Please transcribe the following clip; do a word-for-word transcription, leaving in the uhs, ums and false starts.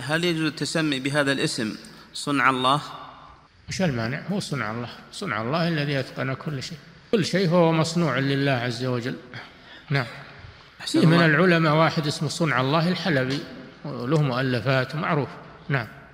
هل يجوز التسمي بهذا الاسم صنع الله؟ مش المانع؟ هو صنع الله، صنع الله الذي أتقن كل شيء، كل شيء هو مصنوع لله عز وجل. نعم. من العلماء واحد اسمه صنع الله الحلبي، له مؤلفات معروف. نعم.